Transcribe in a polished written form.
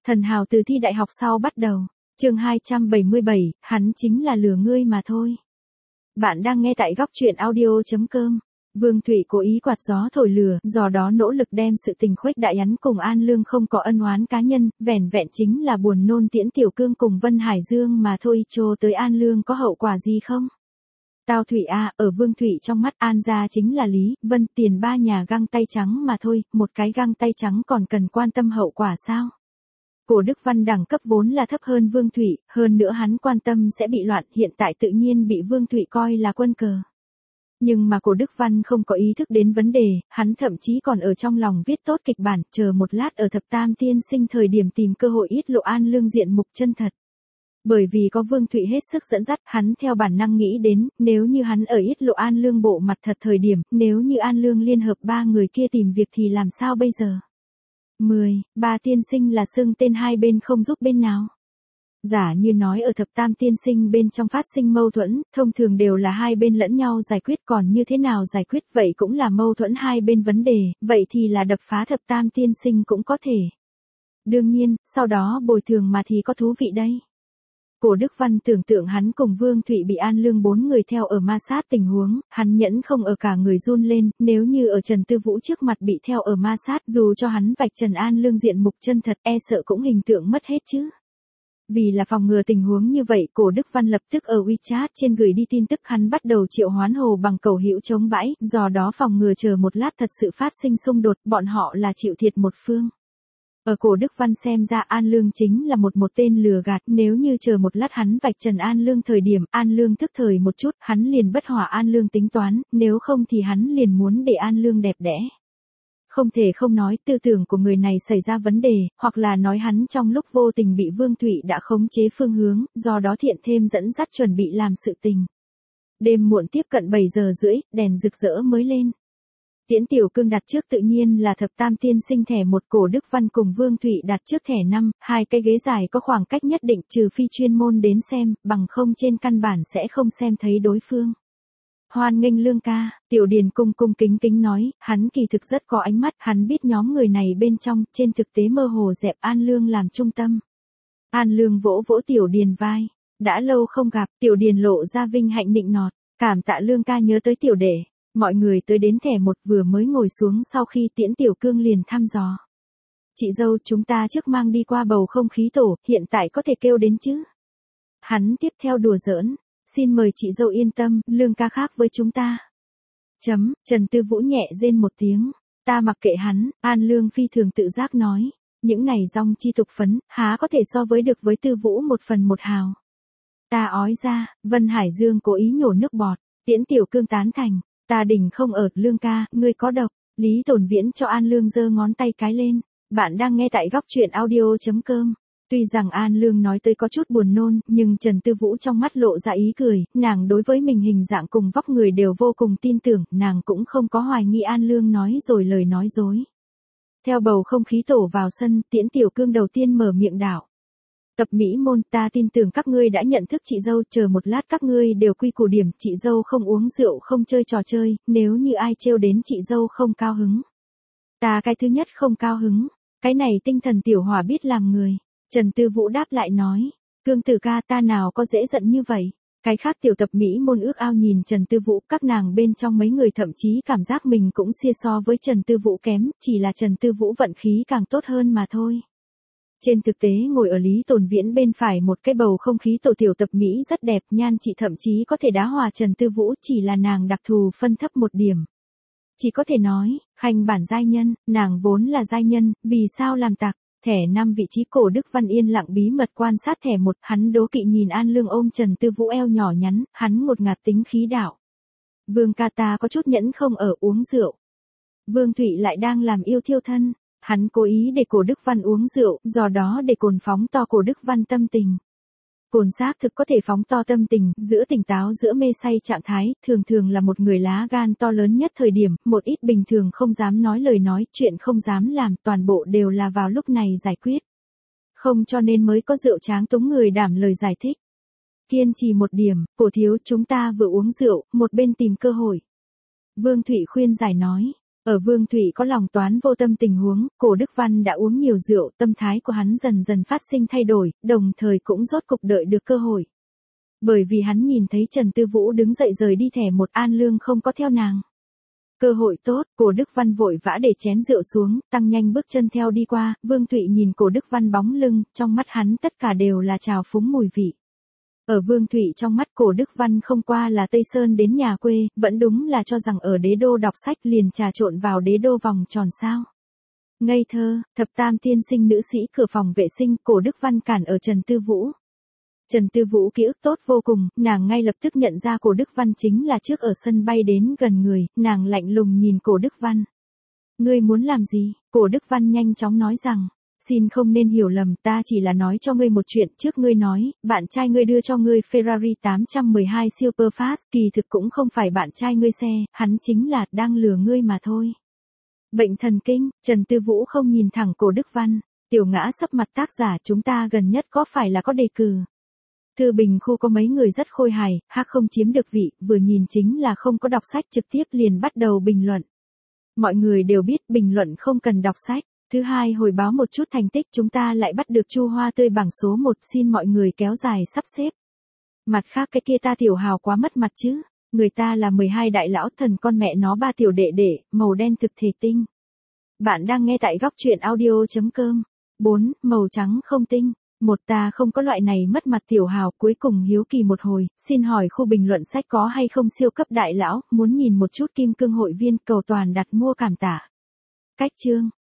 Thần hào từ thi đại học sau bắt đầu. Chương 277, hắn chính là lừa ngươi mà thôi. Bạn đang nghe tại góc truyện audio.com. Vương Thụy cố ý quạt gió thổi lửa, do đó nỗ lực đem sự tình Khuếch Đại Ấn cùng An Lương không có ân oán cá nhân, vẻn vẹn chính là buồn nôn Tiễn Tiểu Cương cùng Vân Hải Dương mà thôi. Chô tới An Lương có hậu quả gì không? Tào Thụy a, ở Vương Thụy trong mắt An gia chính là Lý, Vân, Tiền ba nhà găng tay trắng mà thôi, một cái găng tay trắng còn cần quan tâm hậu quả sao? Cổ Đức Văn đẳng cấp vốn là thấp hơn Vương Thụy, hơn nữa hắn quan tâm sẽ bị loạn, hiện tại tự nhiên bị Vương Thụy coi là quân cờ. Nhưng mà Cổ Đức Văn không có ý thức đến vấn đề, hắn thậm chí còn ở trong lòng viết tốt kịch bản, chờ một lát ở Thập Tam Tiên Sinh thời điểm tìm cơ hội yết lộ An Lương diện mục chân thật. Bởi vì có Vương Thụy hết sức dẫn dắt, hắn theo bản năng nghĩ đến, nếu như hắn ở yết lộ An Lương bộ mặt thật thời điểm, nếu như An Lương liên hợp ba người kia tìm việc thì làm sao bây giờ? 3 tiên sinh là xưng tên hai bên không giúp bên nào. Giả như nói ở Thập Tam Tiên Sinh bên trong phát sinh mâu thuẫn, thông thường đều là hai bên lẫn nhau giải quyết, còn như thế nào giải quyết vậy cũng là mâu thuẫn hai bên vấn đề, vậy thì là đập phá Thập Tam Tiên Sinh cũng có thể. Đương nhiên, sau đó bồi thường mà thì có thú vị đây. Cổ Đức Văn tưởng tượng hắn cùng Vương Thụy bị An Lương 4 người theo ở ma sát tình huống, hắn nhẫn không ở cả người run lên, nếu như ở Trần Tư Vũ trước mặt bị theo ở ma sát, dù cho hắn vạch trần An Lương diện mục chân thật, e sợ cũng hình tượng mất hết chứ. Vì là phòng ngừa tình huống như vậy, Cổ Đức Văn lập tức ở WeChat trên gửi đi tin tức, hắn bắt đầu triệu hoán Hồ Bằng cầu hữu chống bãi, do đó phòng ngừa chờ một lát thật sự phát sinh xung đột, bọn họ là chịu thiệt một phương. Ở Cổ Đức Văn xem ra An Lương chính là một tên lừa gạt, nếu như chờ một lát hắn vạch trần An Lương thời điểm, An Lương thức thời một chút, hắn liền bất hòa An Lương tính toán, nếu không thì hắn liền muốn để An Lương đẹp đẽ. Không thể không nói tư tưởng của người này xảy ra vấn đề, hoặc là nói hắn trong lúc vô tình bị Vương Thụy đã khống chế phương hướng, do đó thiện thêm dẫn dắt chuẩn bị làm sự tình. Đêm muộn tiếp cận 7 giờ rưỡi, đèn rực rỡ mới lên. Tiễn Tiểu Cương đặt trước tự nhiên là Thập Tam Tiên Sinh thẻ 1, Cổ Đức Văn cùng Vương Thụy đặt trước thẻ 5, hai cái ghế dài có khoảng cách nhất định, trừ phi chuyên môn đến xem, bằng không trên căn bản sẽ không xem thấy đối phương. Hoan nghênh Lương ca, Tiểu Điền cung kính nói, hắn kỳ thực rất có ánh mắt, hắn biết nhóm người này bên trong, trên thực tế mơ hồ dẹp An Lương làm trung tâm. An Lương vỗ Tiểu Điền vai, đã lâu không gặp, Tiểu Điền lộ ra vinh hạnh nịnh nọt, cảm tạ Lương ca nhớ tới tiểu đệ. Mọi người tới đến thẻ 1 vừa mới ngồi xuống sau khi Tiễn Tiểu Cương liền thăm dò. Chị dâu, chúng ta trước mang đi qua bầu không khí tổ, hiện tại có thể kêu đến chứ? Hắn tiếp theo đùa giỡn, xin mời chị dâu yên tâm, Lương ca khác với chúng ta. Trần Tư Vũ nhẹ rên một tiếng, ta mặc kệ hắn, An Lương phi thường tự giác nói, những này dong chi tục phấn, há có thể so với được với Tư Vũ 1/1 hào. Ta ói ra, Vân Hải Dương cố ý nhổ nước bọt, Tiễn Tiểu Cương tán thành. Ta đỉnh không ở, Lương ca, ngươi có độc. Lý Tồn Viễn cho An Lương giơ ngón tay cái lên. Bạn đang nghe tại góc truyện audio.com. Tuy rằng An Lương nói tới có chút buồn nôn, nhưng Trần Tư Vũ trong mắt lộ ra ý cười, nàng đối với mình hình dạng cùng vóc người đều vô cùng tin tưởng, nàng cũng không có hoài nghi An Lương nói rồi lời nói dối. Theo bầu không khí tổ vào sân, Tiễn Tiểu Cương đầu tiên mở miệng đạo. Tập mỹ môn, ta tin tưởng các ngươi đã nhận thức chị dâu, chờ một lát các ngươi đều quy củ điểm, chị dâu không uống rượu không chơi trò chơi, nếu như ai trêu đến chị dâu không cao hứng. Ta cái thứ nhất không cao hứng, cái này tinh thần tiểu hỏa biết làm người. Trần Tư Vũ đáp lại nói, Cương tử ca, ta nào có dễ giận như vậy. Cái khác tiểu tập mỹ môn ước ao nhìn Trần Tư Vũ, các nàng bên trong mấy người thậm chí cảm giác mình cũng xia so với Trần Tư Vũ kém, chỉ là Trần Tư Vũ vận khí càng tốt hơn mà thôi. Trên thực tế ngồi ở Lý Tồn Viễn bên phải một cái bầu không khí tổ tiểu tập Mỹ rất đẹp, nhan chị thậm chí có thể đá hòa Trần Tư Vũ, chỉ là nàng đặc thù phân thấp một điểm. Chỉ có thể nói, khanh bản giai nhân, nàng vốn là giai nhân, vì sao làm tặc. Thẻ 5 vị trí Cổ Đức Văn yên lặng bí mật quan sát thẻ 1, hắn đố kỵ nhìn An Lương ôm Trần Tư Vũ eo nhỏ nhắn, hắn một ngạt tính khí đạo. Vương ca, ta có chút nhẫn không ở uống rượu. Vương Thụy lại đang làm yêu thiêu thân. Hắn cố ý để Cổ Đức Văn uống rượu, do đó để cồn phóng to Cổ Đức Văn tâm tình. Cồn xác thực có thể phóng to tâm tình, giữa tỉnh táo giữa mê say trạng thái, thường là một người lá gan to lớn nhất thời điểm, một ít bình thường không dám nói lời nói, chuyện không dám làm, toàn bộ đều là vào lúc này giải quyết. Không cho nên mới có rượu tráng túng người đảm lời giải thích. Kiên trì một điểm, Cổ thiếu, chúng ta vừa uống rượu, một bên tìm cơ hội. Vương Thụy khuyên giải nói. Ở Vương Thụy có lòng toán vô tâm tình huống, Cổ Đức Văn đã uống nhiều rượu, tâm thái của hắn dần dần phát sinh thay đổi, đồng thời cũng rốt cục đợi được cơ hội. Bởi vì hắn nhìn thấy Trần Tư Vũ đứng dậy rời đi thẻ một An Lương không có theo nàng. Cơ hội tốt, Cổ Đức Văn vội vã để chén rượu xuống, tăng nhanh bước chân theo đi qua, Vương Thụy nhìn Cổ Đức Văn bóng lưng, trong mắt hắn tất cả đều là trào phúng mùi vị. Ở Vương Thụy trong mắt Cổ Đức Văn không qua là Tây Sơn đến nhà quê, vẫn đúng là cho rằng ở đế đô đọc sách liền trà trộn vào đế đô vòng tròn sao. Ngây thơ, thập tam tiên sinh nữ sĩ cửa phòng vệ sinh, Cổ Đức Văn cản ở Trần Tư Vũ. Trần Tư Vũ ký ức tốt vô cùng, nàng ngay lập tức nhận ra Cổ Đức Văn chính là trước ở sân bay đến gần người, nàng lạnh lùng nhìn Cổ Đức Văn. Ngươi muốn làm gì? Cổ Đức Văn nhanh chóng nói rằng, xin không nên hiểu lầm, ta chỉ là nói cho ngươi một chuyện, trước ngươi nói, bạn trai ngươi đưa cho ngươi Ferrari 812 Superfast, kỳ thực cũng không phải bạn trai ngươi xe, hắn chính là đang lừa ngươi mà thôi. Bệnh thần kinh, Trần Tư Vũ không nhìn thẳng Cổ Đức Văn, tiểu ngã sấp mặt tác giả chúng ta gần nhất có phải là có đề cử. Thư bình khu có mấy người rất khôi hài, không chiếm được vị, vừa nhìn chính là không có đọc sách trực tiếp liền bắt đầu bình luận. Mọi người đều biết bình luận không cần đọc sách. Thứ hai hồi báo một chút thành tích chúng ta lại bắt được Chu Hoa Tươi bảng số 1 xin mọi người kéo dài sắp xếp. Mặt khác cái kia ta tiểu hào quá mất mặt chứ, người ta là 12 đại lão thần con mẹ nó 3 tiểu đệ đệ, màu đen thực thể tinh. Bạn đang nghe tại góc truyện audio.com. 4. Màu trắng không tinh. Một ta không có loại này mất mặt tiểu hào cuối cùng hiếu kỳ một hồi, xin hỏi khu bình luận sách có hay không siêu cấp đại lão, muốn nhìn một chút kim cương hội viên cầu toàn đặt mua cảm tạ. Cách chương.